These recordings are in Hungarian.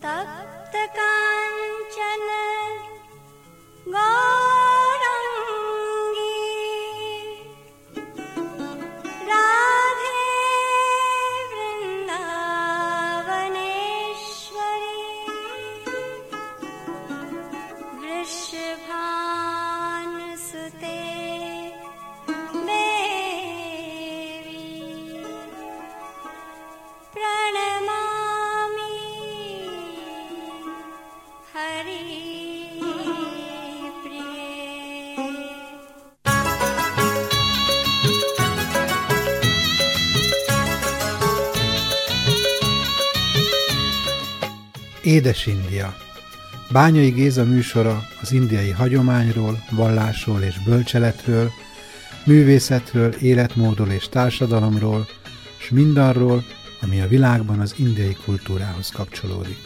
Édes India. Bányai Géza műsora az indiai hagyományról, vallásról és bölcseletről, művészetről, életmódról és társadalomról, s mindarról, ami a világban az indiai kultúrához kapcsolódik.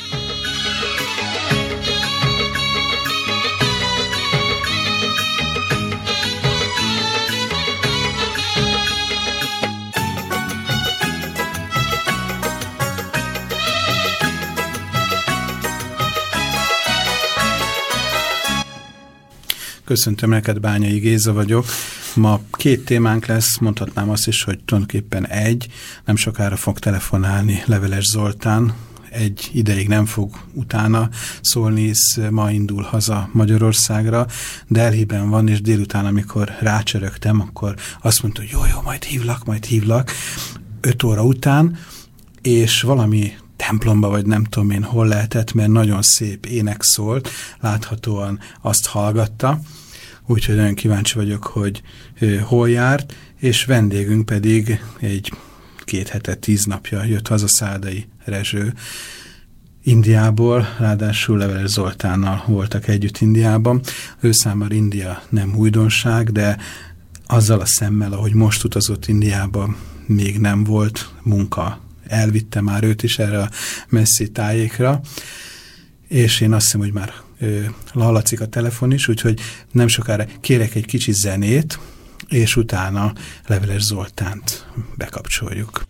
Köszöntöm neked, Bányai Géza vagyok. Ma két témánk lesz, mondhatnám azt is, hogy tulajdonképpen egy. Nem sokára fog telefonálni Leveles Zoltán, egy ideig nem fog utána szólni, hisz ma indul haza Magyarországra. Delhiben van, és délután, amikor rácsörögtem, akkor azt mondta, hogy jó, majd hívlak 5 óra után, és valami templomba, vagy nem tudom én hol lehetett, mert nagyon szép ének szólt, láthatóan azt hallgatta, úgyhogy nagyon kíváncsi vagyok, hogy hol járt, és vendégünk pedig 2 hete, 10 napja jött haza, Szádai Rezső Indiából, ráadásul Leveles Zoltánnal voltak együtt Indiában. Ő számára India nem újdonság, de azzal a szemmel, ahogy most utazott Indiába, még nem volt munka. Elvitte már őt is erre a messzi tájékra, és én azt hiszem, hogy már hallatszik a telefon is, úgyhogy nem sokára kérek egy kicsi zenét, és utána Leveles Zoltánt bekapcsoljuk.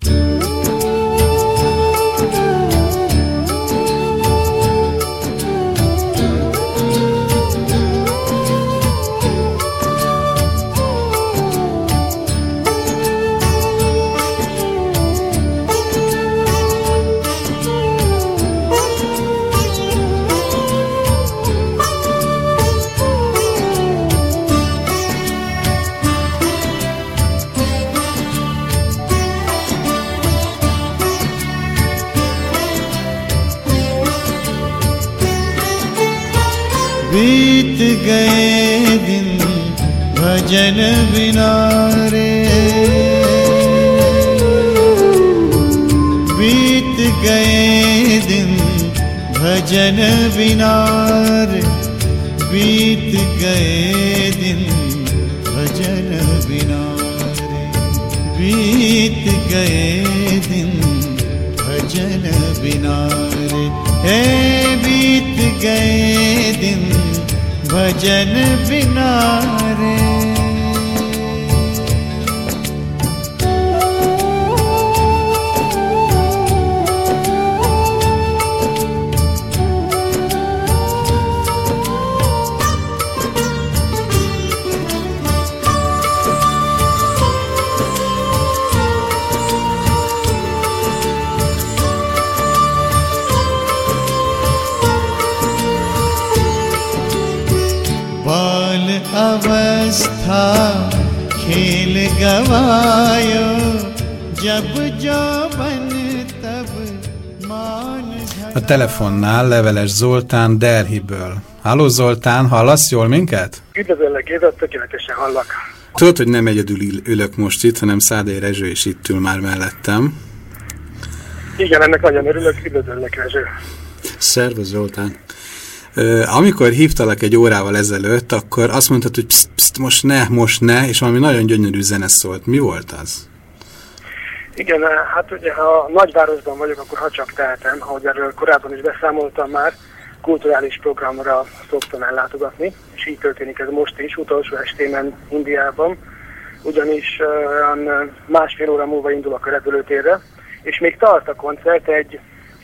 बीत गए दिन भजन बिना रे, बीत गए दिन भजन बिना रे, बीत गए दिन भजन बिना रे, बीत गए दिन भजन बिना रे, हे बीत गए दिन भजन बिना रे। अवस्था खेल गवायो, जब जौवन तब मान. A telefonnál Leveles Zoltán Delhiből. Halló Zoltán, hallasz jól minket? Üdvözöllek, Géza, tökéletesen hallak. Tudod, hogy nem egyedül ülök most itt, hanem Szádai Rezső is itt ül már mellettem. Igen, ennek nagyon örülök, üdvözöllek, Rezső. Szervusz Zoltán. Amikor hívtalak egy órával ezelőtt, akkor azt mondtad, hogy pszt, most ne, és valami nagyon gyönyörű zene szólt. Mi volt az? Igen, hát ugye ha nagyvárosban vagyok, akkor ha csak tehetem, ahogy erről korábban is beszámoltam már, kulturális programra szoktam ellátogatni, és így történik ez most is, utolsó estémen Indiában, ugyanis másfél óra múlva indulok a repülőtérre, és még tart a koncert egy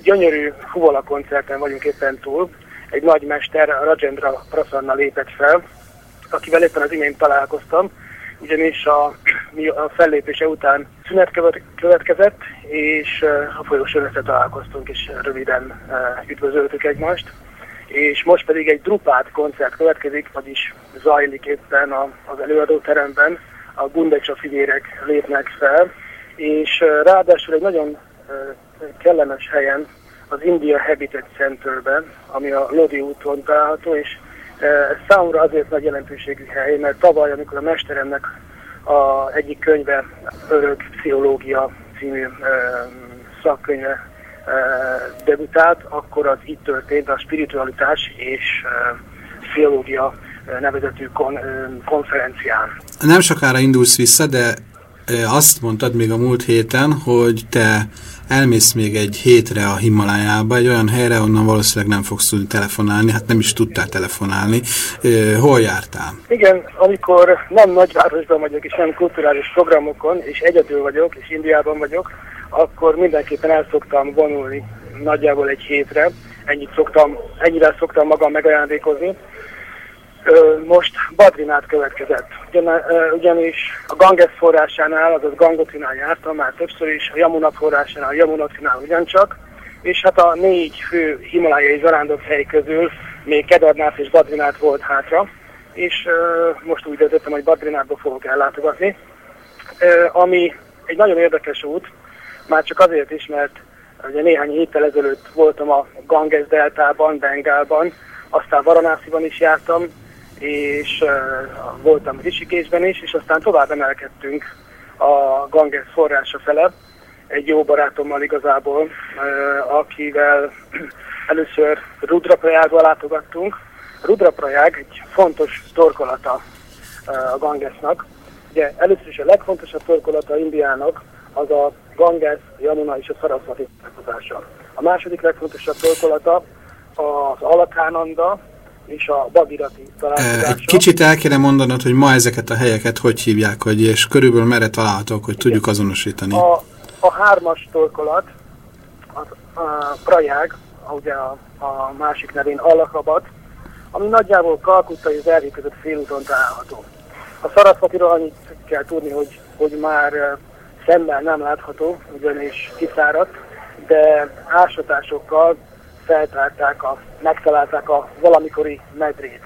gyönyörű fuvola koncerten vagyunk éppen túl. Egy nagy mester, Rajendra Prasanna lépett fel, akivel éppen az imént találkoztam, ugyanis a fellépése után szünet következett, és a folyosón összetalálkoztunk, és röviden üdvözöltük egymást. És most pedig egy Drupad koncert következik, vagyis zajlik éppen az előadóteremben, a Gundecsa fivérek lépnek fel, és ráadásul egy nagyon kellemes helyen, az India Habitat Centerben, ami a Lodi úton található, és ez számomra azért nagy jelentőségű hely, mert tavaly, amikor a mesteremnek egyik könyve, Örök Pszichológia című szakkönyve debütált, akkor az itt történt a spiritualitás és pszichológia nevezetű konferencián. Nem sokára indulsz vissza, de azt mondtad még a múlt héten, hogy te elmész még egy hétre a Himalájába, egy olyan helyre, onnan valószínűleg nem fogsz tudni telefonálni, hát nem is tudtál telefonálni. Hol jártál? Igen, amikor nem nagyvárosban vagyok, és nem kulturális programokon, és egyedül vagyok, és Indiában vagyok, akkor mindenképpen el szoktam vonulni nagyjából egy hétre. Ennyire szoktam magam megajándékozni. Most Badrinát következett. Ugyanis a Ganges forrásánál, azaz Gangotinál jártam már többször is, a Yamuna forrásánál, a Yamunotinál ugyancsak, és hát a 4 fő himalájai zarándokhely közül még Kedarnáth és Badrinát volt hátra, és most úgy döntöttem, hogy Badrinátba fogok ellátogatni, ami egy nagyon érdekes út, már csak azért is, mert ugye néhány héttel ezelőtt voltam a Ganges deltában, Bengálban, aztán Varanásziban is jártam, és voltam Rishikésben is, és aztán tovább emelkedtünk a Ganges forrása fele, egy jó barátommal igazából, akivel először Rudraprayagba látogattunk. Rudraprayag egy fontos torkolata a Gangesnak. Ugye először is a legfontosabb torkolata Indiának az a Ganges, a Yamuna és a Sarasvati találkozása. A második legfontosabb torkolata az Alakánanda és a Bhagirati találkozása. Kicsit el kéne mondanod, hogy ma ezeket a helyeket hogy hívják, hogy és körülbelül merre találhatók, hogy tudjuk azonosítani. A 3-as torkolat, a Prayag, ugye a másik nevén Allahabad, ami nagyjából Kalkutta és Delhi között félúton található. A Sarasvatiról annyit kell tudni, hogy már szemmel nem látható, ugyanis kiszáradt, de ásatásokkal megtalálták a valamikori medrét.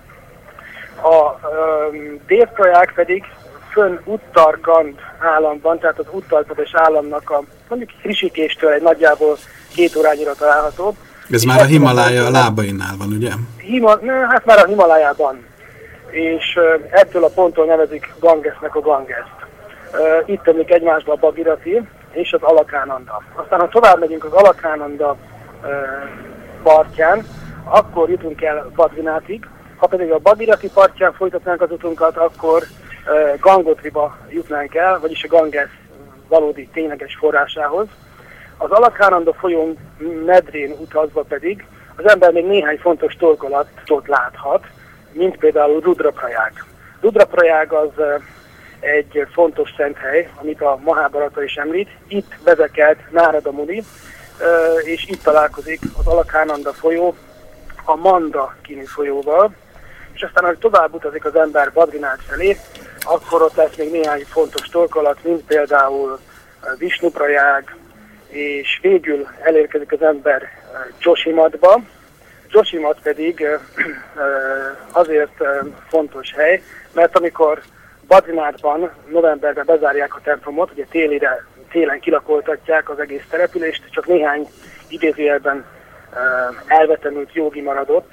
A Dév-Prayag pedig fönn Uttarkand államban, tehát az Uttar-Pradesh államnak mondjuk Rishikéstől egy nagyjából 2 órányira található. Ez már a Himalája a lábainál van, ugye? Hát már a Himalájában. És ettől a ponttól nevezik Gangesnek a Gangest. Itt tömlik egymásba a Bhagirati és az Alakánanda. Aztán ha tovább megyünk az Alakánanda partján, akkor jutunk el Badrinátig. Ha pedig a Bhagirati partján folytatnánk az utunkat, akkor Gangotriba jutnánk el, vagyis a Ganges valódi tényleges forrásához. Az Alakánanda folyó medrén utazva pedig az ember még néhány fontos torkolatot láthat, mint például Rudraprayag. Rudraprayag az egy fontos szenthely, amit a Mahábharata is említ. Itt vezekelt Nárada Muni, és itt találkozik az Alakánanda folyó a Mandakini folyóval, és aztán, ahogy tovább utazik az ember Badrinát felé, akkor ott lesz még néhány fontos torkolat, mint például Vishnuprayag, és végül elérkezik az ember Joshimadba. Joshimat pedig azért fontos hely, mert amikor Badrinátban novemberben bezárják a templomot, ugye télen kilakoltatják az egész települést, csak néhány idézőjelben elvetemült jógi maradott,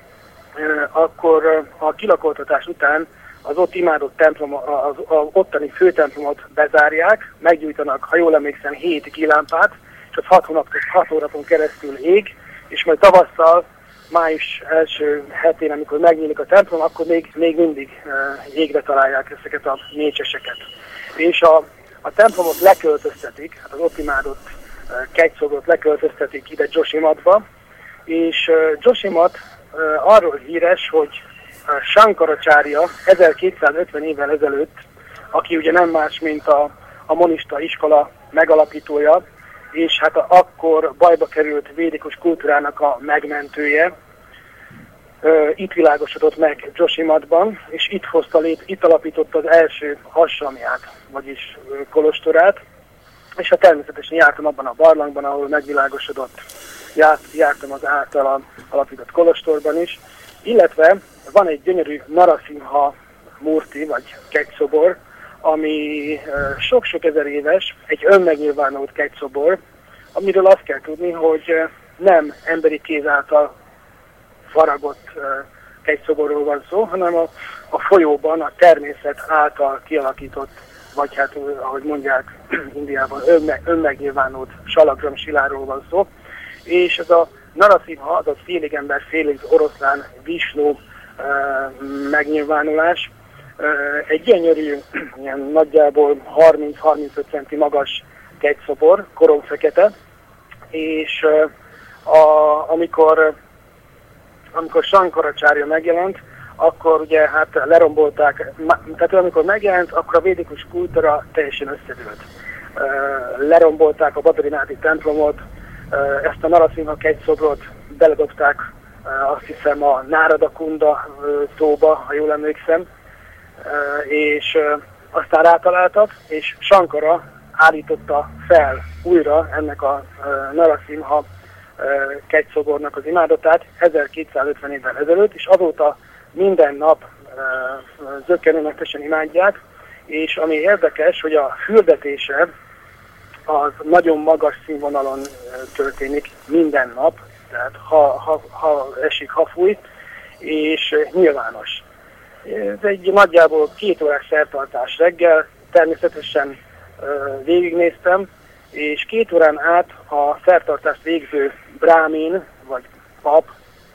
akkor a kilakoltatás után az ott imádott templom, az ottani főtemplomot bezárják, meggyújtanak, ha jól emlékszem, 7 kilámpát, és az 6 hónapon keresztül ég, és majd tavasszal, május első hetén, amikor megnyílik a templom, akkor még mindig égre találják ezeket a mécseseket. És a templomot leköltöztetik, hát az ott imádott kegyszobrot leköltöztetik ide Joshimatba, és Joshimat arról híres, hogy Shankaracharya 1250 évvel ezelőtt, aki ugye nem más, mint a monista iskola megalapítója, és hát akkor bajba került védikus kultúrának a megmentője, itt világosodott meg Joshimadban, és itt alapította az első hasramját, vagyis kolostorát, és hát természetesen jártam abban a barlangban, ahol megvilágosodott, jártam az általa alapított kolostorban is, illetve van egy gyönyörű Narasimha murti, vagy kegyszobor, ami sok-sok ezer éves, egy önmegnyilvánult kegyszobor, amiről azt kell tudni, hogy nem emberi kéz által faragott kegyszoborról van szó, hanem a folyóban a természet által kialakított, vagy hát ahogy mondják Indiában, önmegnyilvánult salagram siláról van szó. És ez a Narasimha, azaz félig ember, félig oroszlán Visnu megnyilvánulás, egy gyönyörű, ilyen nagyjából 30-35 centi magas kegyszobor, koromfekete, és amikor Sankaracsária megjelent, akkor ugye hát lerombolták, tehát amikor megjelent, akkor a védikus kultúra teljesen összedőlt. Lerombolták a Badrináthi templomot, ezt a Narasimha kegyszobrot beledobták, azt hiszem a Nárada Kunda tóba, ha jól emlékszem, és aztán rátaláltak, és Sankara állította fel újra ennek a Narasimha kegyszobornak az imádatát 1250 évvel ezelőtt, és azóta minden nap zökkenőmentesen imádják, és ami érdekes, hogy a fürdetése az nagyon magas színvonalon történik minden nap, tehát ha esik, ha fúj, és nyilvános. Ez egy nagyjából 2 órás szertartás reggel, természetesen végignéztem, és 2 órán át a szertartást végző brámin, vagy pap,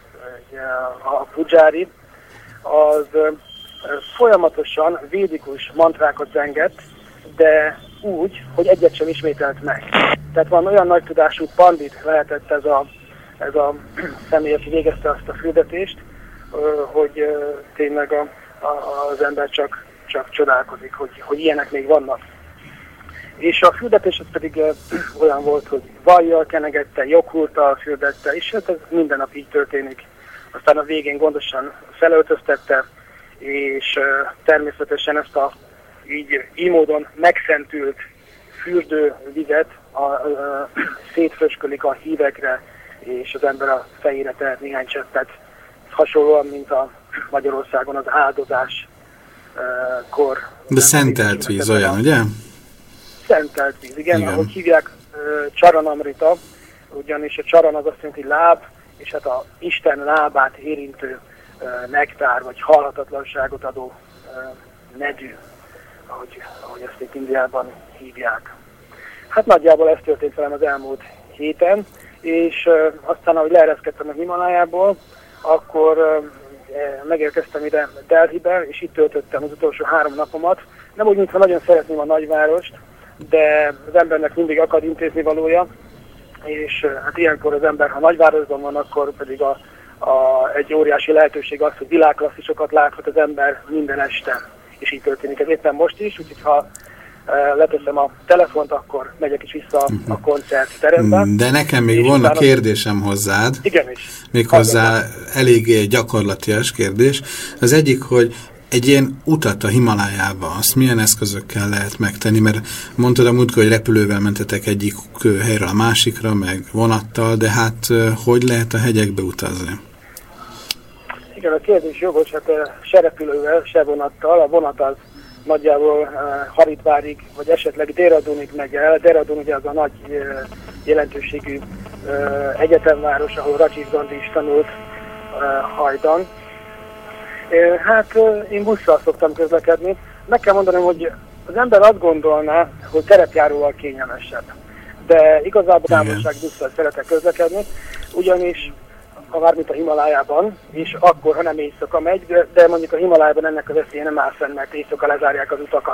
a pudzsári, az folyamatosan védikus mantrákat zengett, de úgy, hogy egyet sem ismételt meg. Tehát van olyan nagy tudású pandit lehetett ez a személy, aki végezte azt a fürdetést, hogy tényleg az ember csak csodálkozik, hogy ilyenek még vannak. És a fürdetés az pedig olyan volt, hogy vajjal kenegette, joghurttal fürdette, és ez minden nap így történik. Aztán a végén gondosan felöltöztette, és természetesen ezt így módon megszentült fürdővizet szétfröskölik a hívekre, és az ember a fejére tehet néhány cseppet. Hasonlóan, mint a Magyarországon az áldozás kor. De szentelt víz olyan, ugye? Szentelt víz, igen. Ahogy hívják, Csaranamrita, ugyanis a csaran az azt jelenti láb, és hát a Isten lábát érintő nektár, vagy halhatatlanságot adó nedű, ahogy ezt itt Indiában hívják. Hát nagyjából ez történt velem az elmúlt héten, és aztán, ahogy leereszkedtem a Himalájából, akkor megérkeztem ide Delhibe, és itt töltöttem az utolsó 3 napomat. Nem úgy, mintha nagyon szeretném a nagyvárost, de az embernek mindig akad intézni valója, és hát ilyenkor az ember, ha nagyvárosban van, akkor pedig egy óriási lehetőség az, hogy világklasszisokat láthat az ember minden este. És így történik ez éppen most is, úgyhogy ha leteszem a telefont, akkor megyek is vissza a koncertterembe. De nekem még volna kérdésem hozzád. Igenis. Méghozzá eléggé gyakorlatias kérdés. Az egyik, hogy egy ilyen utat a Himalájába, azt milyen eszközökkel lehet megtenni? Mert mondtad a múltkor, hogy repülővel mentetek egyik helyről a másikra, meg vonattal, de hát hogy lehet a hegyekbe utazni? Igen, a kérdés jogos, hát se repülővel, se vonattal. A vonat az nagyjából Haridvárig, vagy esetleg Dehradunig megy el. Dehradun ugye az a nagy jelentőségű egyetemváros, ahol Rajiv Gandhi is tanult hajdan. Hát én busszal szoktam közlekedni. Meg kell mondanom, hogy az ember azt gondolná, hogy terepjáróval kényelmesebb. De igazából távolság busszal szeretek közlekedni, ugyanis ha mármint a Himalájában, és akkor, ha nem éjszaka megy, de mondjuk a Himalájában ennek az veszélye nem áll fenn, mert éjszaka lezárják az utakat.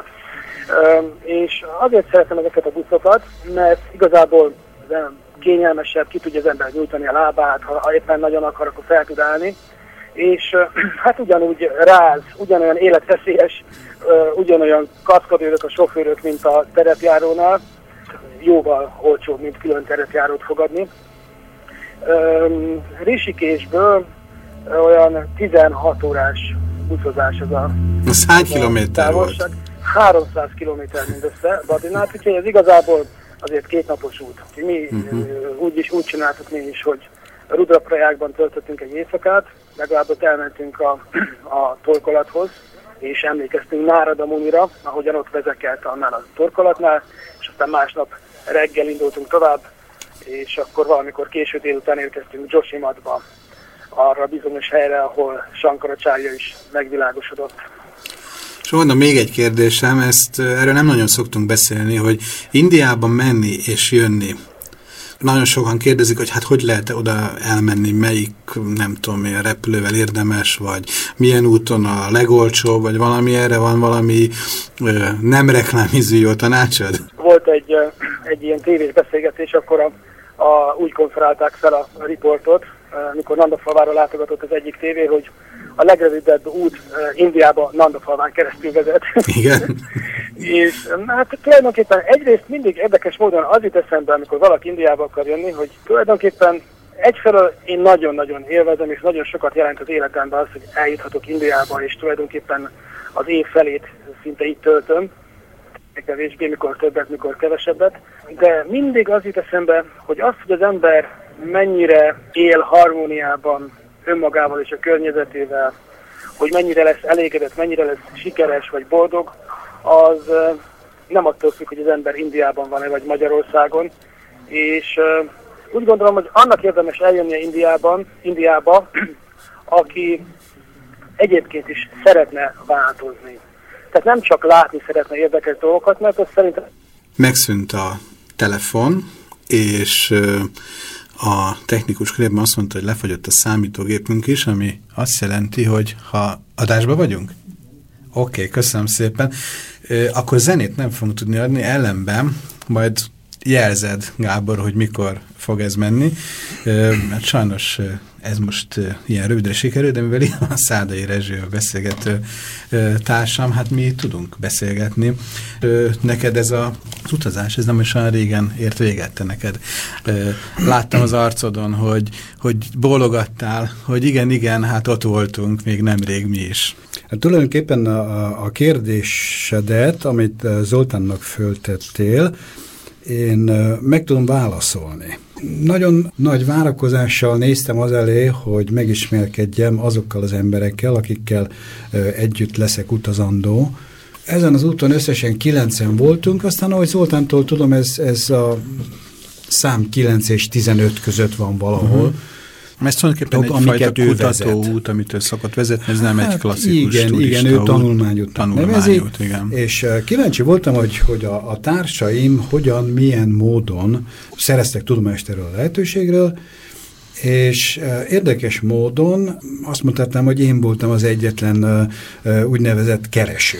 És azért szeretem ezeket a buszokat, mert igazából kényelmesebb, ki tudja az ember nyújtani a lábát, ha éppen nagyon akar, akkor fel tud állni. És hát ugyanúgy ráz, ugyanolyan életveszélyes, ugyanolyan kaszkadőrök a sofőrök, mint a terepjárónál, jóval olcsóbb, mint külön terepjárót fogadni. Rishikésből olyan 16 órás buszozás az hány kilométer volt? 300 kilométer mindössze Badrinát, úgyhogy ez igazából azért 2 napos út. Mi úgy csináltuk mi is, hogy Rudraprajágban töltöttünk egy éjszakát, legalább ott elmentünk a torkolathoz, és emlékeztünk Nárada Munira, ahogyan ott vezekelt annál a torkolatnál, és aztán másnap reggel indultunk tovább, és akkor valamikor késő délután érkeztünk Joshimadba, arra a bizonyos helyre, ahol Sankaracharya is megvilágosodott. És onnan még egy kérdésem, erről nem nagyon szoktunk beszélni, hogy Indiában menni és jönni. Nagyon sokan kérdezik, hogy hát hogy lehet oda elmenni, melyik, nem tudom én, repülővel érdemes, vagy milyen úton a legolcsóbb, vagy valami, erre van valami nem reklámiző jó tanácsod? Volt egy ilyen tévés beszélgetés, akkor úgy konferálták fel a riportot, amikor Nandafalvára látogatott az egyik tévé, hogy a legrövidebb út Indiába Nandafalván keresztül vezet. Igen. És hát tulajdonképpen egyrészt mindig érdekes módon az jut eszembe, amikor valaki Indiába akar jönni, hogy tulajdonképpen egyfelől én nagyon-nagyon élvezem, és nagyon sokat jelent az életemben az, hogy eljuthatok Indiába, és tulajdonképpen az év felét szinte itt töltöm, kevésbé, mikor többet, mikor kevesebbet, de mindig az jut eszembe, hogy az, hogy az ember mennyire él harmóniában önmagával és a környezetével, hogy mennyire lesz elégedett, mennyire lesz sikeres vagy boldog, az nem attól függ, hogy az ember Indiában van-e vagy Magyarországon, és úgy gondolom, hogy annak érdemes eljönnie Indiába, aki egyébként is szeretne változni. Tehát nem csak látni szeretne érdekes dolgokat, mert az szerintem... Megszűnt a telefon, és a technikus körében azt mondta, hogy lefagyott a számítógépünk is, ami azt jelenti, hogy ha adásba vagyunk? Oké, köszönöm szépen. Akkor zenét nem fogunk tudni adni, ellenben majd jelzed, Gábor, hogy mikor fog ez menni. Mert sajnos ez most ilyen rövidre sikerül, de mivel ilyen a Szádai Rezső a beszélgető társam, hát mi tudunk beszélgetni. Neked ez az utazás, ez nem is olyan régen ért véget te neked. Láttam az arcodon, hogy bólogattál, hogy igen, hát ott voltunk még nemrég mi is. Hát tulajdonképpen a kérdésedet, amit Zoltánnak föltettél, én meg tudom válaszolni. Nagyon nagy várakozással néztem az elé, hogy megismerkedjem azokkal az emberekkel, akikkel együtt leszek utazandó. Ezen az úton összesen 9-en voltunk, aztán ahogy Zoltántól tudom, ez a szám 9 és 15 között van valahol. Ez tulajdonképpen egyfajta kutatóút, amit ő szokott vezetni, ez nem egy klasszikus turista. Igen, ő tanulmányútnak nevezi, igen. És kíváncsi voltam, hogy a társaim milyen módon szereztek tudomást erről a lehetőségről, és érdekes módon azt mondhatnám, hogy én voltam az egyetlen úgynevezett kereső.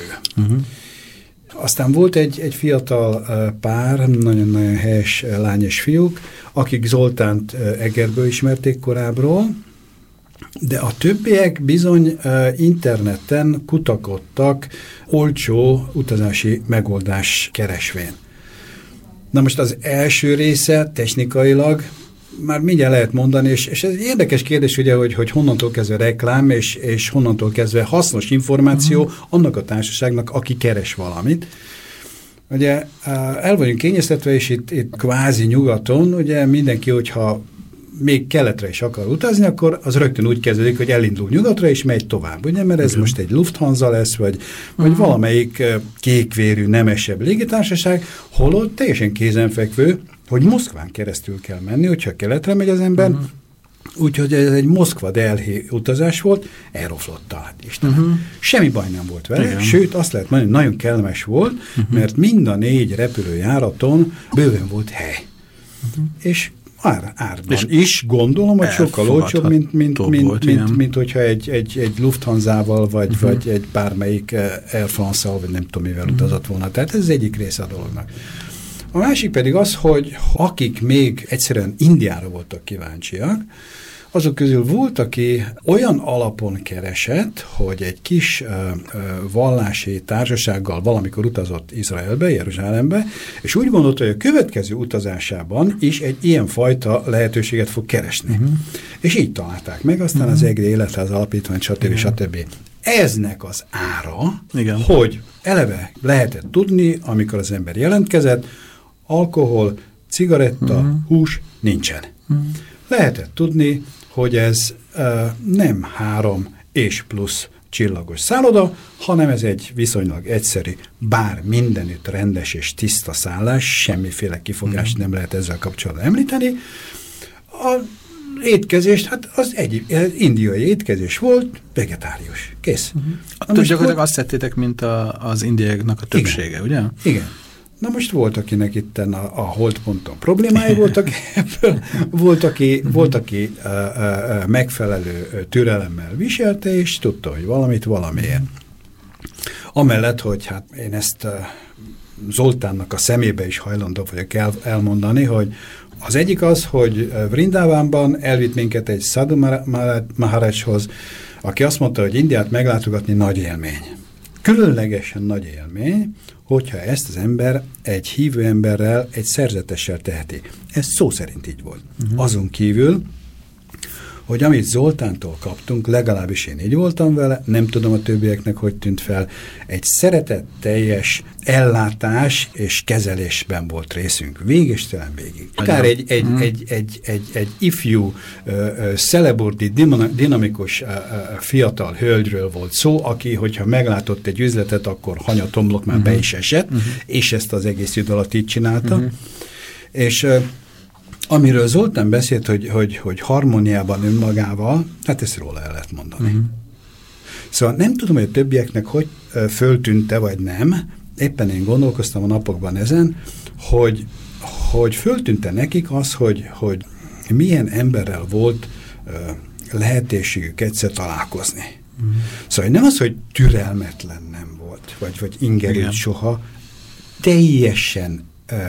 Aztán volt egy fiatal pár, nagyon-nagyon helyes lány és fiúk, akik Zoltánt Egerből ismerték korábbról, de a többiek bizony interneten kutakodtak olcsó utazási megoldás keresvén. Na most az első része technikailag már mindjárt lehet mondani, és ez egy érdekes kérdés, ugye, hogy honnantól kezdve reklám, és honnantól kezdve hasznos információ annak a társaságnak, aki keres valamit. Ugye el vagyunk kényeztetve, és itt kvázi nyugaton, ugye mindenki, hogyha még keletre is akar utazni, akkor az rögtön úgy kezdődik, hogy elindul nyugatra, és megy tovább, ugye, mert ez most egy Lufthansa lesz, vagy valamelyik kékvérű, nemesebb légitársaság, holott teljesen kézenfekvő, hogy Moszkván keresztül kell menni, hogyha keletre megy az ember, úgyhogy ez egy Moszkva-Delhi utazás volt, Aeroflottal, hát Istenem. Semmi baj nem volt vele, igen. Sőt, azt lehet mondani, hogy nagyon kellemes volt, mert mind a 4 repülőjáraton bőven volt hely. És árban is gondolom, hogy sokkal olcsóbb, mint hogyha egy Lufthansa-val, vagy egy bármelyik Air France-al, vagy nem tudom mivel utazott volna. Tehát ez az egyik része a dolognak. A másik pedig az, hogy akik még egyszerűen Indiára voltak kíváncsiak, azok közül volt, aki olyan alapon keresett, hogy egy kis vallási társasággal valamikor utazott Izraelbe, Jeruzsálembe, és úgy gondolta, hogy a következő utazásában is egy ilyenfajta lehetőséget fog keresni. És így találták meg, aztán az EGRI Életház Alapítvány, stb. Eznek az ára, igen, hogy eleve lehetett tudni, amikor az ember jelentkezett, alkohol, cigaretta, hús nincsen. Lehetett tudni, hogy ez nem 3 és plusz csillagos szálloda, hanem ez egy viszonylag egyszerű, bár mindenütt rendes és tiszta szállás, semmiféle kifogást nem lehet ezzel kapcsolatban említeni. A étkezést, hát az indiai étkezés volt, vegetárius. Kész. Gyakorlatilag azt tettétek, mint az indiaiaknak a többsége, igen, ugye? Igen. Na most volt, akinek itten a holdponton problémái voltak ebből, volt, aki megfelelő türelemmel viselte, és tudta, hogy valamiért. Amellett, hogy hát én ezt Zoltánnak a szemébe is hajlandó vagyok elmondani, hogy az egyik az, hogy Vrindávánban elvitt minket egy Sadhu Maharajhoz, aki azt mondta, hogy Indiát meglátogatni nagy élmény. Különlegesen nagy élmény, hogyha ezt az ember egy hívő emberrel, egy szerzetessel teheti. Ez szó szerint így volt. Azon kívül, hogy amit Zoltántól kaptunk, legalábbis én így voltam vele, nem tudom a többieknek, hogy tűnt fel, egy szeretetteljes ellátás és kezelésben volt részünk. Végestelen végig. Akár egy ifjú, szeleburdi, dinamikus fiatal hölgyről volt szó, aki, hogyha meglátott egy üzletet, akkor hanyatomlok már be is esett, és ezt az egész idő alatt így csinálta. És amiről Zoltán beszélt, hogy harmóniában önmagával, hát ezt róla el lehet mondani. Szóval nem tudom, hogy a többieknek hogy föltűnte, vagy nem, éppen én gondolkoztam a napokban ezen, hogy föltűnte nekik az, hogy milyen emberrel volt lehetőségük egyszer találkozni. Szóval nem az, hogy türelmetlen nem volt, vagy ingerült soha, teljesen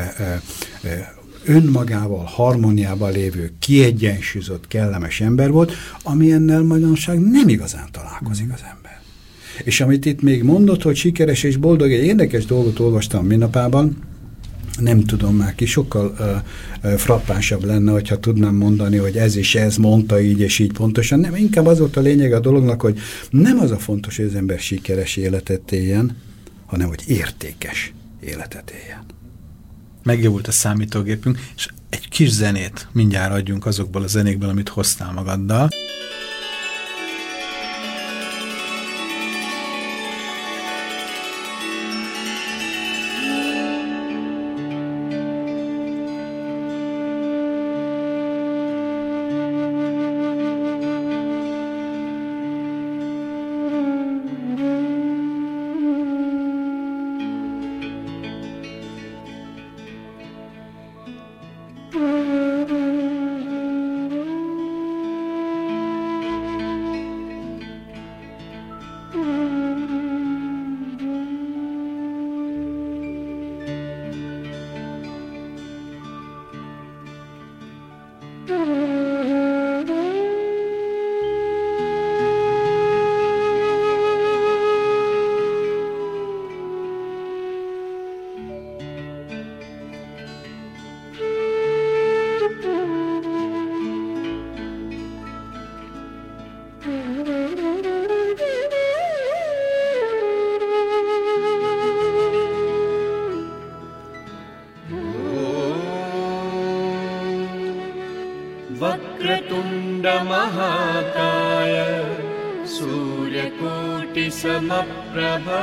önmagával, harmóniában lévő, kiegyensúlyozott, kellemes ember volt, ami ennel manapság nem igazán találkozik az ember. És amit itt még mondott, hogy sikeres és boldog, egy érdekes dolgot olvastam minapában, nem tudom már ki, sokkal frappánsabb lenne, hogyha tudnám mondani, hogy ez és ez mondta így és így pontosan. Nem, inkább az volt a lényeg a dolognak, hogy nem az a fontos, hogy az ember sikeres életet éljen, hanem hogy értékes életet éljen. Megjavult a számítógépünk, és egy kis zenét mindjárt adjunk azokból a zenékből, amit hoztál magaddal. वक्रतुण्डमहाकाय सूर्यकोटिसमप्रभा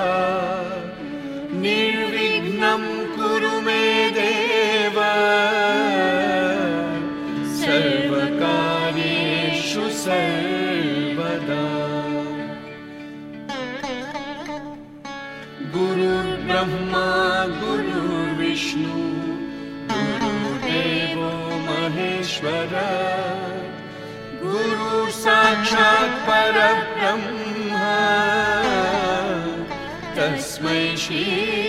निर्विघ्नं कुरु मे देव सर्वकार्येषु सर्वदा गुरुर्ब्रह्मा गुरुर्विष्णु गुरुर्देवो महेश्वरः गुरु साक्षात् परब्रह्म तस्मै श्री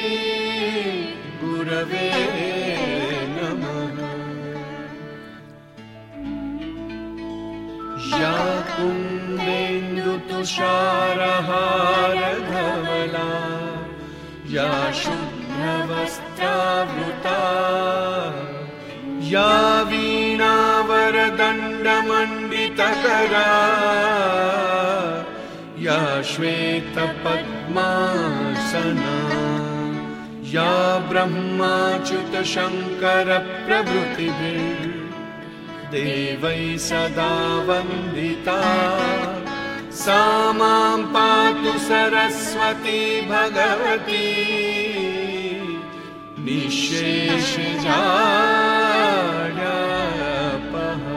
गुरवे नमः या कुन्देन्दुतुषारहारधवला या शुभ्रवस्त्रावृता या वीणावरदण्डमण्डितकरा या श्वेतपद्मासना या ब्रह्माच्युतशङ्करप्रभृतिभिर्देवैः सदा वन्दिता सा मां पातु सरस्वती भगवती निःशेषजाड्यापहा।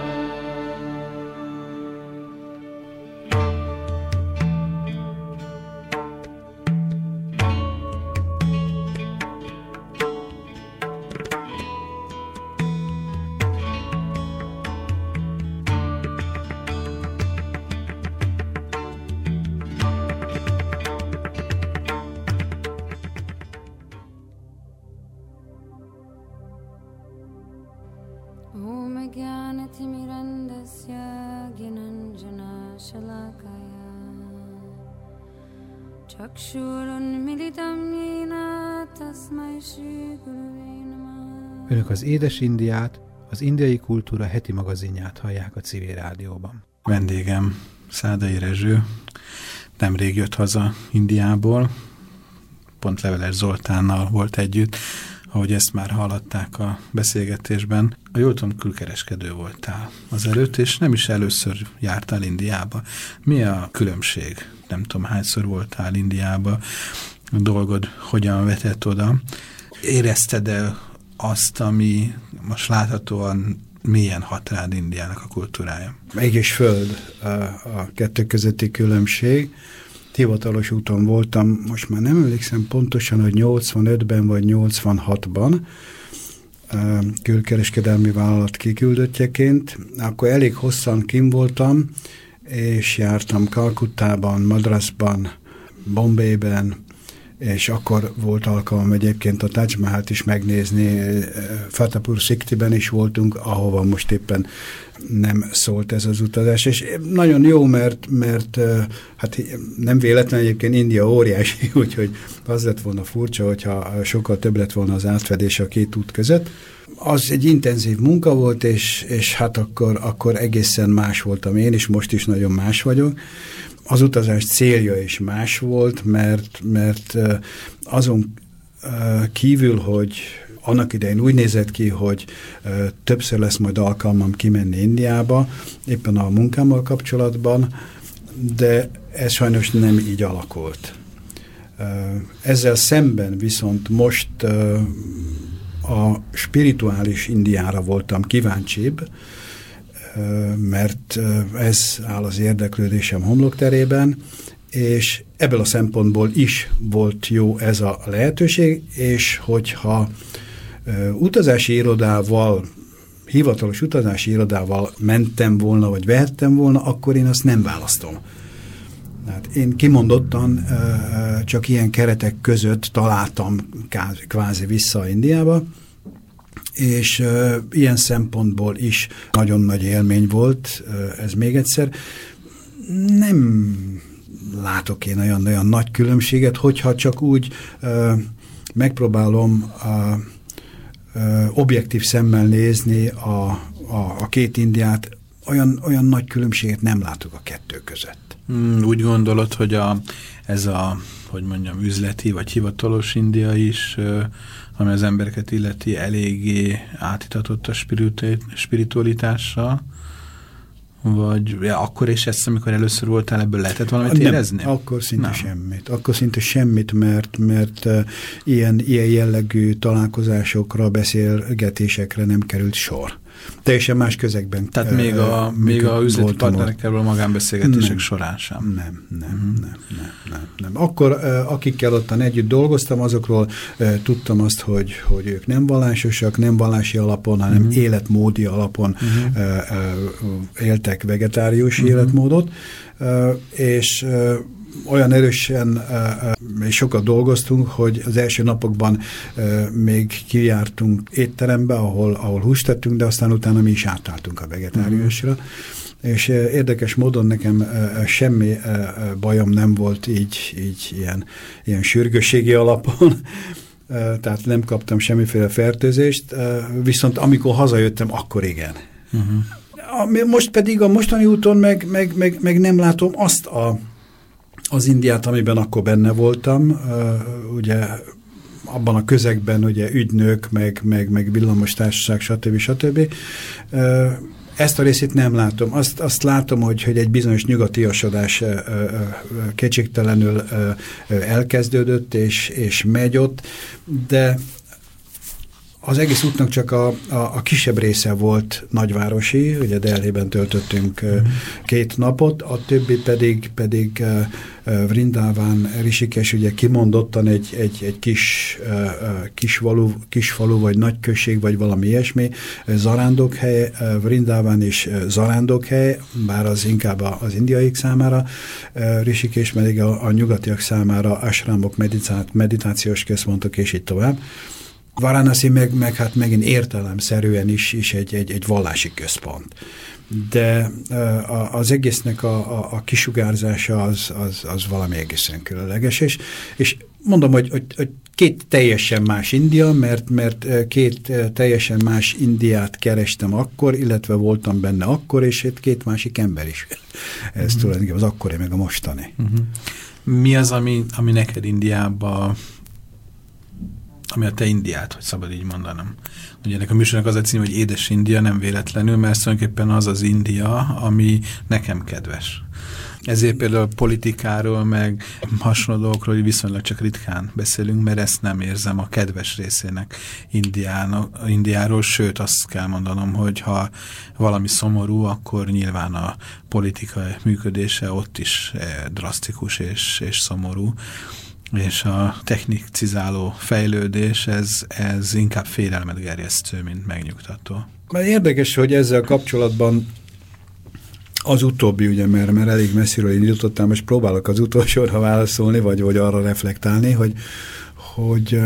ॐ ज्ञानतिमिरन्दस्य ज्ञानञ्जनशलाकया चक्षुरुन्मिलितं येन तस्मै श्रीगुरवे नमः. Önök az Édes Indiát, az Indiai Kultúra heti magazinját hallják a Civil Rádióban. Vendégem Szádai Rezső nemrég jött haza Indiából, pont Leveles Zoltánnal volt együtt, ahogy ezt már hallották a beszélgetésben. A jól tudom, külkereskedő voltál azelőtt, és nem is először jártál Indiába. Mi a különbség? Nem tudom, hányszor voltál Indiába, a dolgod hogyan vetett oda. Érezted-e azt, ami most láthatóan milyen hat rád Indiának a kultúrája? Ég és föld a kettő közötti különbség. Hivatalos úton voltam, most már nem emlékszem pontosan, hogy 85-ben vagy 86-ban külkereskedelmi vállalat kiküldöttjeként. Akkor elég hosszan kim voltam, és jártam Kalkuttában, Madrasban, Bombayben, és akkor volt alkalmam egyébként a Taj Mahalt is megnézni, Fatehpur Sikriben is voltunk, ahova most éppen nem szólt ez az utazás, és nagyon jó, mert hát nem véletlen, egyébként India óriási, úgyhogy az lett volna furcsa, hogyha sokkal több lett volna az átfedés a két út között. Az egy intenzív munka volt, és hát akkor egészen más voltam én is, most is nagyon más vagyok. Az utazás célja is más volt, mert azon kívül, hogy annak idején úgy nézett ki, hogy többször lesz majd alkalmam kimenni Indiába, éppen a munkámmal kapcsolatban, de ez sajnos nem így alakult. Ezzel szemben viszont most a spirituális Indiára voltam kíváncsibb, mert ez áll az érdeklődésem homlokterében, és ebből a szempontból is volt jó ez a lehetőség, és hogyha utazási irodával, hivatalos utazási irodával mentem volna, vagy vehettem volna, akkor én azt nem választom. Hát én kimondottan csak ilyen keretek között találtam kvázi vissza Indiába, és ilyen szempontból is nagyon nagy élmény volt, ez még egyszer. Nem látok én olyan nagy különbséget, hogyha csak úgy megpróbálom objektív szemmel nézni a két Indiát, olyan nagy különbséget nem látok a kettő között. Úgy gondolod, hogy ez a, hogy mondjam, üzleti vagy hivatalos India is, ami az embereket illeti, eléggé átitatott a spiritualitással? Vagy akkor és ezt, amikor először voltál, ebből lehetett valamit érezni? Akkor szinte semmit. Akkor szinte semmit, mert ilyen jellegű találkozásokra, beszélgetésekre nem került sor. Teljesen más közegben. Tehát még a üzleti partnerekkel a magánbeszélgetések során sem. Nem. Akkor, akikkel ottan együtt dolgoztam, azokról tudtam azt, hogy ők nem vallásosak, nem vallási alapon, hanem életmódi alapon éltek vegetárius életmódot, és olyan erősen és sokat dolgoztunk, hogy az első napokban még kijártunk étterembe, ahol húst tettünk, de aztán utána mi is átálltunk a vegetáriusra. és érdekes módon nekem semmi bajom nem volt így ilyen sürgősségi alapon, tehát nem kaptam semmiféle fertőzést, viszont amikor hazajöttem, akkor igen. Most pedig a mostani úton meg nem látom azt az Indiát, amiben akkor benne voltam, ugye abban a közegben ugye ügynök, meg villamostársaság, stb. Ezt a részét nem látom. Azt látom, hogy egy bizonyos nyugatiasodás kétségtelenül elkezdődött, és megy ott, de az egész útnak csak a kisebb része volt nagyvárosi, ugye Delhiben töltöttünk 2 napot, a többi pedig Vrindavan, Rishikesh, ugye kimondottan egy kis falu, vagy nagy község, vagy valami ilyesmi, zarándokhely, Vrindavan is zarándokhely, bár az inkább az indiaiak számára, Rishikesh pedig a nyugatiak számára ashramok, meditációs központok, és így tovább. Varanasi meg hát megint értelemszerűen is egy vallási központ. De az egésznek a kisugárzása az valami egészen különleges. És mondom, hogy 2 teljesen más India, mert 2 teljesen más Indiát kerestem akkor, illetve voltam benne akkor, és 2 másik ember is. Ez tulajdonképpen az akkori, meg a mostani. Mi az, ami neked Indiában, ami a te Indiát, hogy szabad így mondanom. Ugye ennek a műsornak az a cím, hogy Édes India, nem véletlenül, mert tulajdonképpen az az India, ami nekem kedves. Ezért például politikáról, meg hasonló dolgokról viszonylag csak ritkán beszélünk, mert ezt nem érzem a kedves részének Indiáról, sőt azt kell mondanom, hogy ha valami szomorú, akkor nyilván a politika működése ott is drasztikus és szomorú. És a technicizáló fejlődés, ez inkább félelmet gerjesztő, mint megnyugtató. Érdekes, hogy ezzel kapcsolatban az utóbbi, ugye, mert elég messziről indítottam, és próbálok az utolsóra válaszolni, vagy arra reflektálni, hogy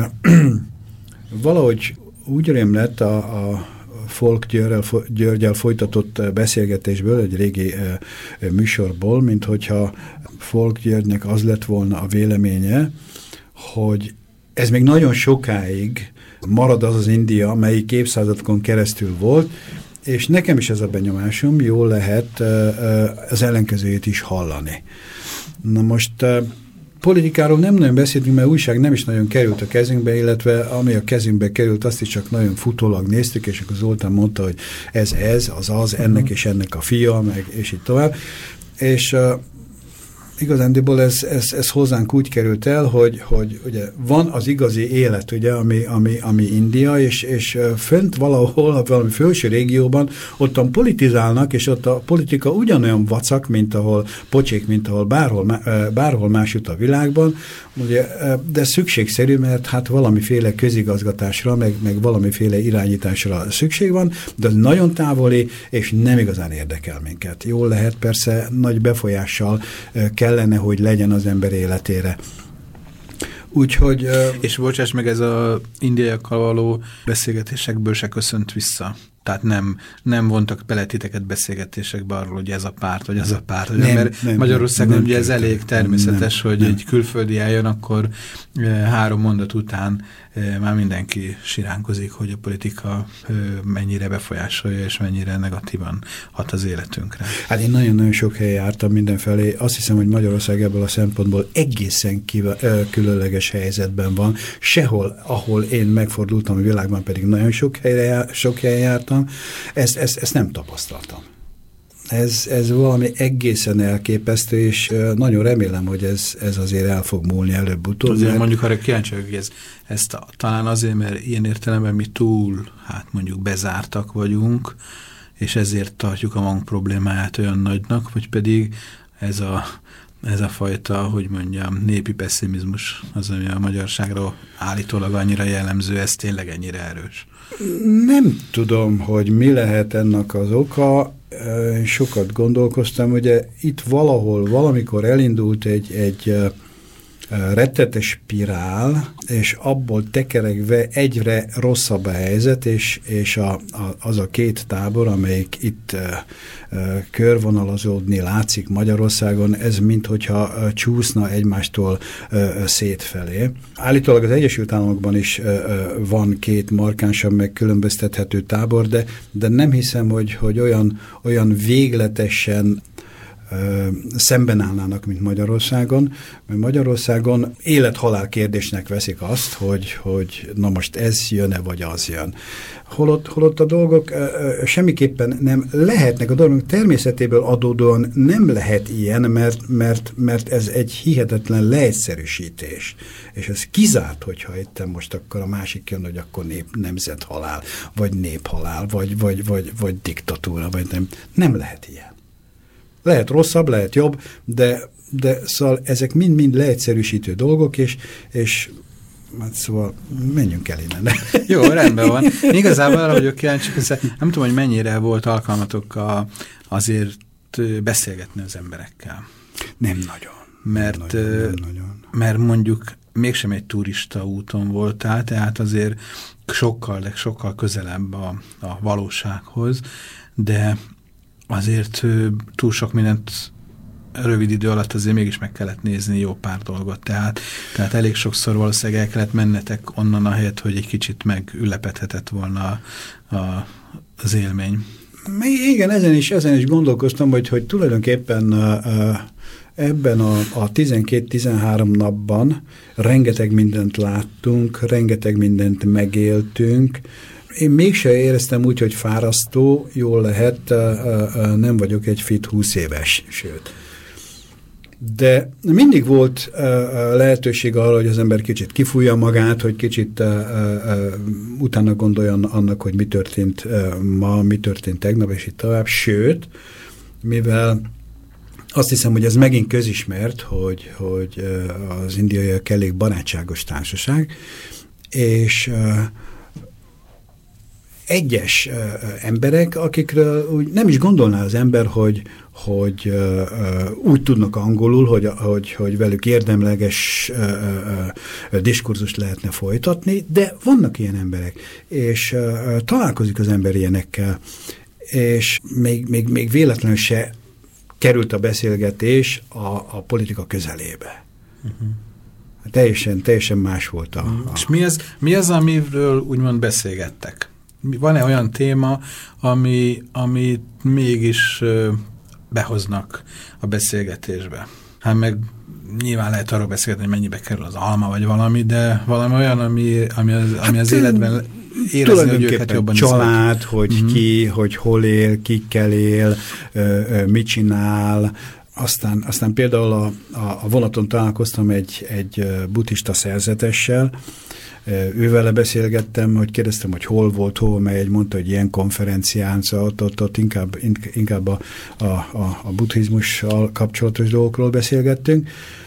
valahogy úgy rém lett a Folk Györgyel folytatott beszélgetésből, egy régi műsorból, mint hogyha Folk Györgynek az lett volna a véleménye, hogy ez még nagyon sokáig marad az India, melyik évszázadokon keresztül volt, és nekem is ez a benyomásom, jól lehet az ellenkezőjét is hallani. Na most politikáról nem nagyon beszéltünk, mert újság nem is nagyon került a kezünkbe, illetve ami a kezünkbe került, azt is csak nagyon futólag néztük, és akkor Zoltán mondta, hogy ez, az, ennek és ennek a fia, meg és így tovább. És igazándiból ez hozzánk úgy került el, hogy ugye van az igazi élet, ugye, ami India, és fönt valahol, valami felső régióban, ottan politizálnak, és ott a politika ugyanolyan vacak, mint ahol pocsék, mint ahol bárhol másút a világban, ugye, de szükségszerű, mert hát valamiféle közigazgatásra, meg valamiféle irányításra szükség van, de az nagyon távoli, és nem igazán érdekel minket. Jól lehet, persze nagy befolyással kellene, hogy legyen az ember életére. Úgyhogy... És bocsáss meg, ez az indiaiakkal való beszélgetésekből se köszönt vissza. Tehát nem vontak bele titeket beszélgetésekbe arról, hogy ez a párt, vagy az a párt. Mert Magyarországon ugye ez elég természetes, hogy egy külföldi eljön, akkor 3 mondat után már mindenki siránkozik, hogy a politika mennyire befolyásolja, és mennyire negatívan hat az életünkre. Hát én nagyon-nagyon sok helyen jártam mindenfelé. Azt hiszem, hogy Magyarország ebből a szempontból egészen különleges helyzetben van. Sehol, ahol én megfordultam a világban, pedig nagyon sok helyen jártam, ezt nem tapasztaltam. Ez valami egészen elképesztő, és nagyon remélem, hogy ez azért el fog múlni előbb-utóbb. Azért mondjuk arra kíváncsi, hogy ez talán azért, mert ilyen értelemben mi túl, hát mondjuk bezártak vagyunk, és ezért tartjuk a magunk problémáját olyan nagynak, vagy pedig ez a fajta, hogy mondjam, népi pessimizmus, az, ami a magyarságra állítólag annyira jellemző, ez tényleg ennyire erős. Nem tudom, hogy mi lehet ennek az oka. Sokat gondolkoztam, ugye itt valamikor elindult egy rettetes spirál, és abból tekeregve egyre rosszabb a helyzet, és az a két tábor, amelyik itt körvonalazódni látszik Magyarországon, ez minthogyha csúszna egymástól szétfelé. Állítólag az Egyesült Államokban is van két markánsabb megkülönböztethető tábor, de nem hiszem, hogy olyan végletesen szemben állnának, mint Magyarországon, mert Magyarországon élet-halál kérdésnek veszik azt, hogy na most ez jön-e, vagy az jön. Holott a dolgok semmiképpen nem lehetnek, a dolgok természetéből adódóan nem lehet ilyen, mert ez egy hihetetlen leegyszerűsítés. És ez kizárt, hogyha itt most akkor a másik jön, hogy akkor nemzethalál, vagy néphalál, vagy diktatúra, vagy nem lehet ilyen. Lehet rosszabb, lehet jobb, de szóval ezek mind-mind leegyszerűsítő dolgok, és hát szóval menjünk el innen. Jó, rendben van. Igazából arra vagyok kíváncsi, nem tudom, hogy mennyire volt alkalmatok azért beszélgetni az emberekkel. Nem nagyon. Nem nagyon. Mert mondjuk mégsem egy turista úton voltál, tehát azért sokkal közelebb a valósághoz, de azért túl sok mindent rövid idő alatt azért mégis meg kellett nézni jó pár dolgot. Tehát elég sokszor valószínűleg el kellett mennetek onnan a helyet, hogy egy kicsit megülepedhetett volna az élmény. Igen, ezen is gondolkoztam, hogy tulajdonképpen ebben a 12-13 napban rengeteg mindent láttunk, rengeteg mindent megéltünk. Én mégse éreztem úgy, hogy fárasztó, jól lehet, nem vagyok egy fit 20 éves, sőt. De mindig volt lehetőség arra, hogy az ember kicsit kifújja magát, hogy kicsit utána gondoljon annak, hogy mi történt ma, mi történt tegnap, és itt tovább. Sőt, mivel azt hiszem, hogy ez megint közismert, hogy az indiaiak elég barátságos társaság, és egyes emberek, akikről úgy nem is gondolná az ember, hogy úgy tudnak angolul, hogy velük érdemleges diskurzust lehetne folytatni, de vannak ilyen emberek, és találkozik az ember ilyenekkel, és még véletlenül se került a beszélgetés a politika közelébe. Teljesen más volt És mi az, amiről úgymond beszélgettek? Van-e olyan téma, ami mégis behoznak a beszélgetésbe? Hát meg nyilván lehet arról beszélgetni, hogy mennyibe kerül az alma, vagy valami, de valami olyan, ami az életben érezni, hogy őket jobban család, izgat. hogy ki, hogy hol él, kikkel él, mit csinál. Aztán például a vonaton találkoztam egy buddhista szerzetessel, ővele beszélgettem, hogy kérdeztem, hogy hol volt, hol megy, mondta, hogy ilyen konferencián, szóval ott inkább a buddhizmussal kapcsolatos dolgokról beszélgettünk,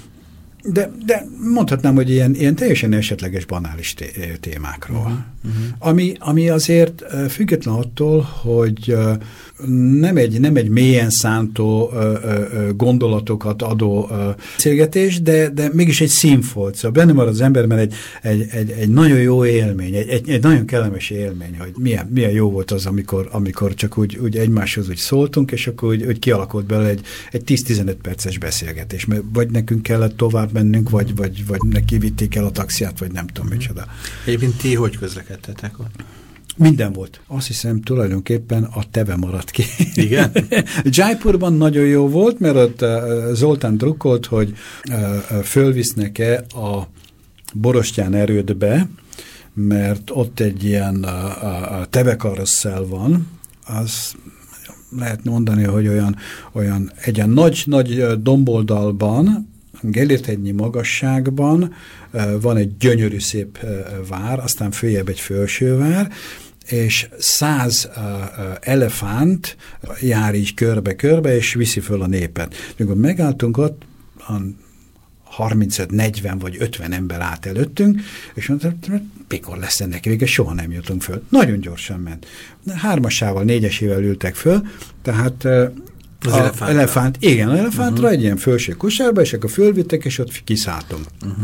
de mondhatnám, hogy ilyen teljesen esetleges, banális témákról. Ami azért független attól, hogy nem egy mélyen szántó gondolatokat adó beszélgetés, de mégis egy színfolt. Szóval benne marad az emberben egy nagyon jó élmény, egy nagyon kellemes élmény, hogy milyen jó volt az, amikor csak úgy egymáshoz úgy szóltunk, és akkor úgy kialakult belőle egy 10-15 perces beszélgetés. Vagy nekünk kellett tovább mennünk, vagy neki vitték el a taxiát, vagy nem tudom micsoda. Egyébként ti hogy közlekedtetek ott? Minden volt. Azt hiszem tulajdonképpen a teve maradt ki. Igen? Jaipurban nagyon jó volt, mert ott Zoltán drukkolt, hogy fölvisznek-e a Borostyán erődbe, mert ott egy ilyen tevekarosszel van, az lehet mondani, hogy olyan egy ilyen nagy domboldalban, Gellért-hegynyi magasságban van egy gyönyörű szép vár, aztán följebb egy felsővár, és 100 elefánt jár így körbe-körbe, és viszi föl a népet. Amikor megálltunk ott, 35-40 vagy 50 ember állt előttünk, és mondta, mikor lesz ennek vége, soha nem jutunk föl. Nagyon gyorsan ment. 3-asával, 4-esével ültek föl, tehát Az elefánt. Igen, az elefántra egy ilyen fölső kosárba, és akkor fölvittek, és ott kiszálltam.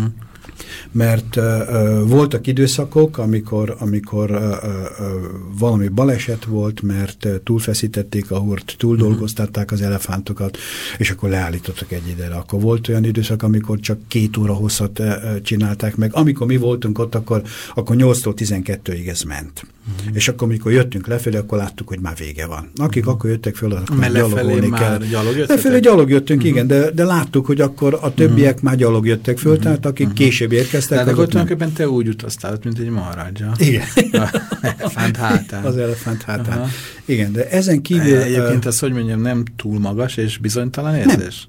Mert voltak időszakok, amikor valami baleset volt, mert túlfeszítették a hort, túldolgoztatták az elefántokat, és akkor leállítottak egy időre. Akkor volt olyan időszak, amikor csak 2 óra hosszat csinálták meg. Amikor mi voltunk ott, akkor 8-tól 12-ig ez ment. És akkor, amikor jöttünk lefelé, akkor láttuk, hogy már vége van. Akik akkor jöttek föl, akkor gyalogolni kell. Lefelé gyalog jöttünk, igen, de láttuk, hogy akkor a többiek már gyalog jöttek föl, tehát akik később érkeztek. De akkor tulajdonképpen te úgy utaztál, mint egy maharadja. Igen. Elefánt hátán. Az elefánt hátán. Igen, de ezen kívül... Egyébként az, hogy mondjam, nem túl magas és bizonytalan érzés?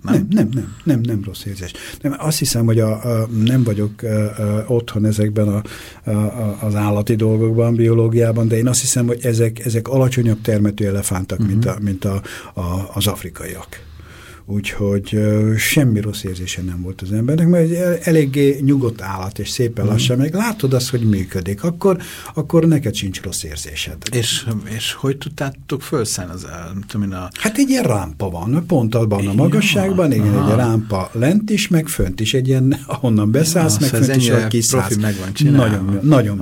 Nem rossz érzés. Nem, azt hiszem, hogy nem vagyok otthon ezekben az állati dolgokban, biológiában, de én azt hiszem, hogy ezek alacsonyabb termető elefántak, mint az afrikaiak. Úgyhogy semmi rossz érzése nem volt az embernek, mert eléggé nyugodt állat, és szépen lassan meg látod azt, hogy működik, akkor neked sincs rossz érzésed. És hogy tudtátok felszállni az Hát egy ilyen rámpa van, pont abban a magasságban, igen, egy rámpa lent is, meg fönt is, egy ilyen, ahonnan beszállsz, meg fönt is, ahol kiszállsz. Meg van csinálva. Nagyon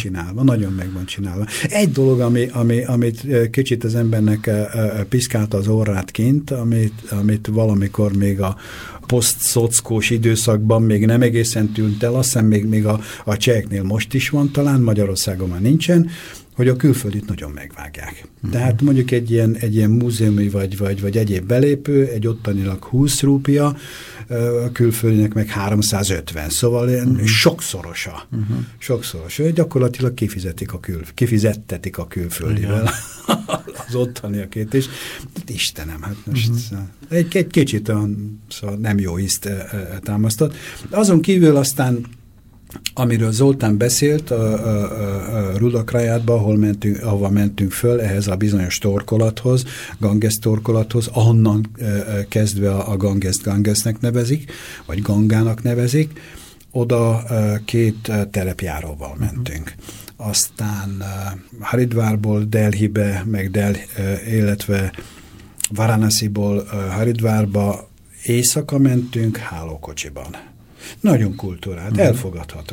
meg van csinálva. Egy dolog, amit kicsit az embernek piszkálta az orrát kint, amit valamikor még a posztszockós időszakban még nem egészen tűnt el, azt hiszem még a cseheknél most is van, talán Magyarországon már nincsen, hogy a külföldit nagyon megvágják. Tehát mondjuk egy ilyen múzeumi vagy egyéb belépő, egy ottanilag 20 rúpia, a külföldinek meg 350. Szóval sokszorosa. Sokszorosa. Gyakorlatilag kifizettetik a külföldivel az ottaniakét is. Istenem, hát most egy kicsit olyan, szóval nem jó ízt támasztott. Azon kívül aztán amiről Zoltán beszélt, a Rudakrajátba, ahova mentünk föl, ehhez a bizonyos torkolathoz, Ganges torkolathoz, ahonnan kezdve a Gangesnek nevezik, vagy Gangának nevezik, oda 2 terepjáróval mentünk. Aztán Haridvárból Delhibe, illetve Varanasiból Haridvárba éjszaka mentünk hálókocsiban. Nagyon kultúrált, elfogadható.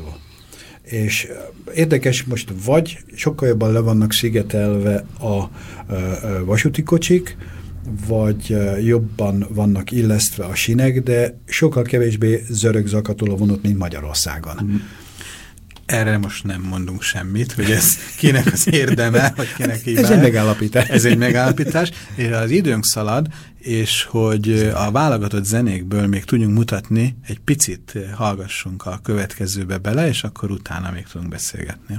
És érdekes, most vagy sokkal jobban le vannak szigetelve a vasúti kocsik, vagy jobban vannak illesztve a sinek, de sokkal kevésbé zörög zakatol a vonat, mint Magyarországon. Erre most nem mondunk semmit, hogy ez kinek az érdeme, vagy kinek hibája. Ez egy megállapítás. Ez egy megállapítás, és az időnk szalad, és hogy a válogatott zenékből még tudjunk mutatni, egy picit hallgassunk a következőbe bele, és akkor utána még tudunk beszélgetni.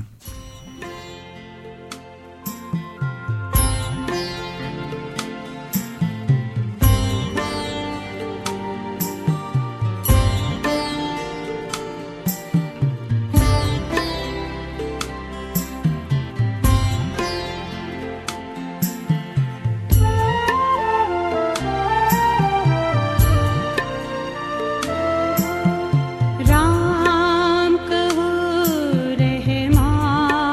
Ram कहो Rahman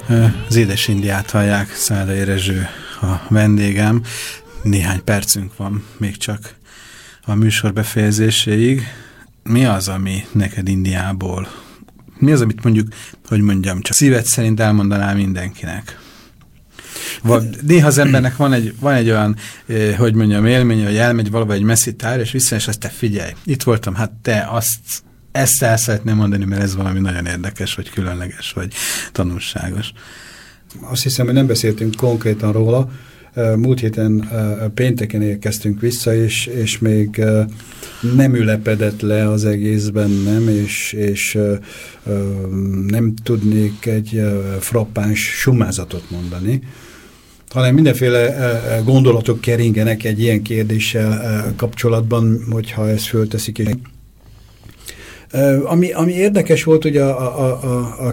Az Édes Indiát hallják, Szádai Rezső a vendégem. Néhány percünk van még csak a műsor befejezéséig. Mi az, ami neked Indiából, mi az, amit mondjuk, hogy mondjam, csak szíved szerint elmondanál mindenkinek? Néha az embernek van egy olyan, hogy mondjam, élmény, hogy elmegy valahol egy messzi tár, és vissza, és azt te figyelj, itt voltam, hát te ezt el szeretném mondani, mert ez valami nagyon érdekes, vagy különleges, vagy tanulságos. Azt hiszem, hogy nem beszéltünk konkrétan róla. Múlt héten pénteken érkeztünk vissza, és még nem ülepedett le az egész bennem, és nem tudnék egy frappáns sumázatot mondani, hanem mindenféle gondolatok keringenek egy ilyen kérdéssel kapcsolatban, hogyha ezt fölteszik. Ami érdekes volt, ugye a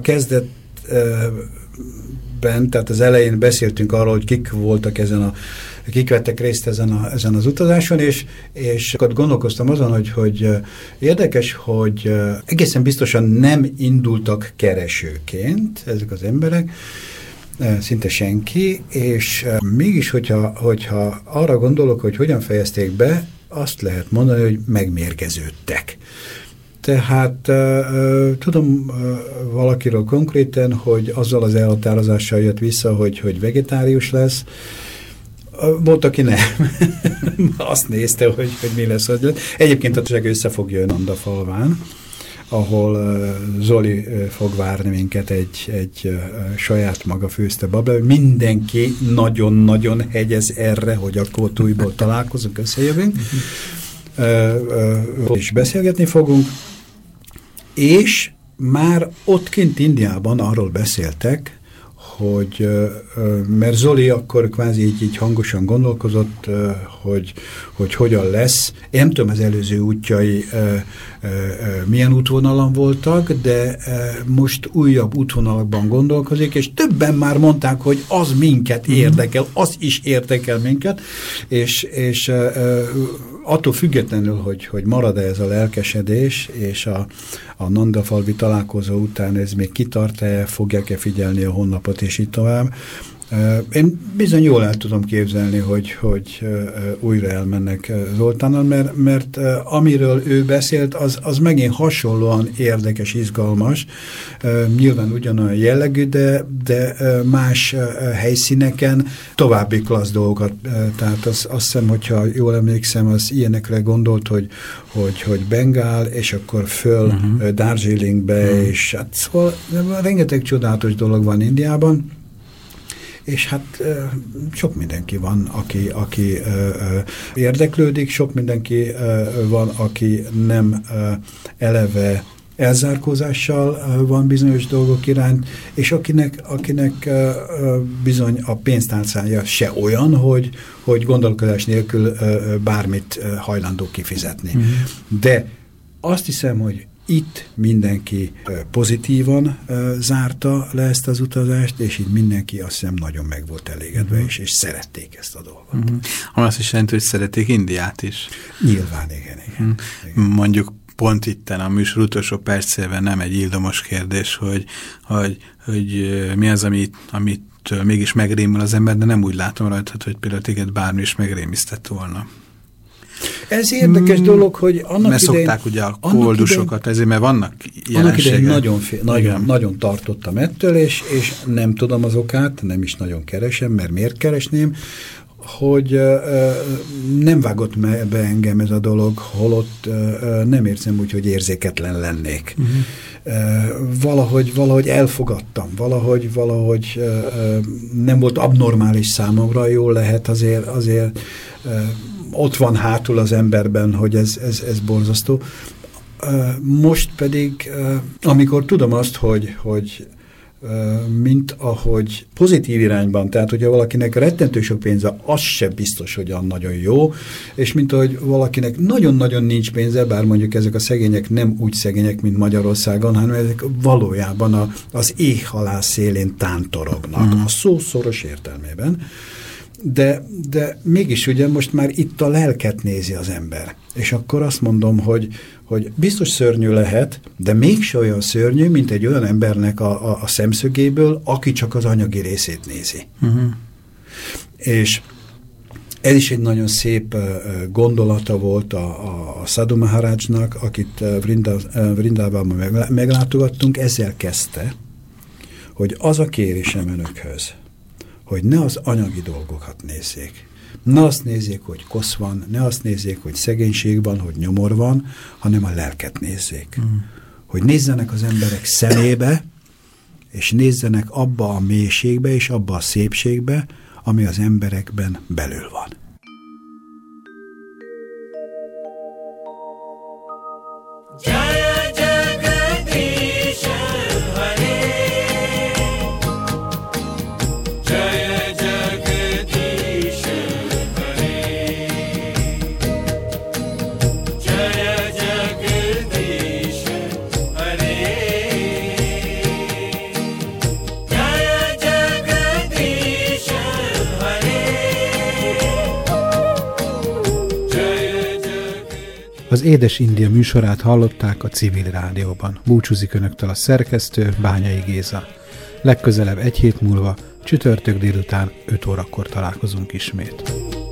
kezdetben, tehát az elején beszéltünk arról, hogy kik voltak kik vettek részt ezen az utazáson, és akkor gondolkoztam azon, hogy érdekes, hogy egészen biztosan nem indultak keresőként ezek az emberek, szinte senki, és mégis, hogyha arra gondolok, hogy hogyan fejezték be, azt lehet mondani, hogy megmérgeződtek. Tehát tudom valakiről konkrétan, hogy azzal az elhatározással jött vissza, hogy vegetárius lesz. Volt, aki nem. Azt nézte, hogy mi lesz. Egyébként a tényleg össze fog jönni Andafalván, ahol Zoli fog várni minket egy saját maga főzte babla. Mindenki nagyon-nagyon hegyez erre, hogy akkor túlból találkozunk, összejövünk. És beszélgetni fogunk. És már ott kint Indiában arról beszéltek, hogy mert Zoli akkor kvázi így hangosan gondolkozott, hogy hogyan lesz. Én nem tudom, az előző útjai milyen útvonalon voltak, de most újabb útvonalakban gondolkozik, és többen már mondták, hogy az minket érdekel, az is érdekel minket, és attól függetlenül, hogy marad-e ez a lelkesedés, és a Nandafalvi találkozó után ez még kitart-e, fogják-e figyelni a honlapot, és így tovább. Én bizony jól el tudom képzelni, hogy újra elmennek Zoltánnal, mert amiről ő beszélt, az megint hasonlóan érdekes, izgalmas, nyilván ugyanolyan jellegű, de más helyszíneken további klassz dolgokat. Tehát azt hiszem, hogyha jól emlékszem, az ilyenekre gondolt, hogy Bengál, és akkor föl Darjeelingbe, és hát szóval rengeteg csodálatos dolog van Indiában, és hát sok mindenki van, aki érdeklődik, sok mindenki van, aki nem eleve elzárkózással van bizonyos dolgok iránt, és akinek bizony a pénztárcája se olyan, hogy gondolkodás nélkül bármit hajlandó kifizetni. De azt hiszem, hogy itt mindenki pozitívan zárta le ezt az utazást, és itt mindenki azt hiszem nagyon meg volt elégedve, és szerették ezt a dolgot. Azt is jelenti, hogy szerették Indiát is. Nyilván, igen. Mondjuk pont itten a műsor utolsó percében nem egy ildomos kérdés, hogy mi az, amit mégis megrémül az ember, de nem úgy látom rajtad, hogy például téged bármi is megrémisztett volna. Ez érdekes dolog, hogy annak mert idején... szokták ugye a koldusokat, ezért, mert vannak jelenségek. Annak idején nagyon tartottam ettől, és nem tudom az okát, nem is nagyon keresem, mert miért keresném, hogy nem vágott be engem ez a dolog, holott nem érzem úgy, hogy érzéketlen lennék. Valahogy elfogadtam, valahogy nem volt abnormális számomra, jól lehet azért ott van hátul az emberben, hogy ez borzasztó. Most pedig, amikor tudom azt, hogy mint ahogy pozitív irányban, tehát hogyha valakinek rettentő sok pénze, az se biztos, hogy olyan nagyon jó, és mint ahogy valakinek nagyon-nagyon nincs pénze, bár mondjuk ezek a szegények nem úgy szegények, mint Magyarországon, hanem ezek valójában az éhhalál szélén tántorognak, a szó szoros értelmében. De mégis ugye most már itt a lelket nézi az ember. És akkor azt mondom, hogy hogy biztos szörnyű lehet, de mégse olyan szörnyű, mint egy olyan embernek a szemszögéből, aki csak az anyagi részét nézi. És ez is egy nagyon szép gondolata volt a Sadhu Maharajnak, akit Vrindávában meglátogattunk, ezzel kezdte, hogy az a kérésem önökhöz, hogy ne az anyagi dolgokat nézzék. Ne azt nézzék, hogy kosz van, ne azt nézzék, hogy szegénység van, hogy nyomor van, hanem a lelket nézzék. Hogy nézzenek az emberek szemébe, és nézzenek abba a mélységbe és abba a szépségbe, ami az emberekben belül van. Az Édes India műsorát hallották a Civil Rádióban. Búcsúzik önöktől a szerkesztő, Bányai Géza. Legközelebb egy hét múlva, csütörtök délután 5 órakor találkozunk ismét.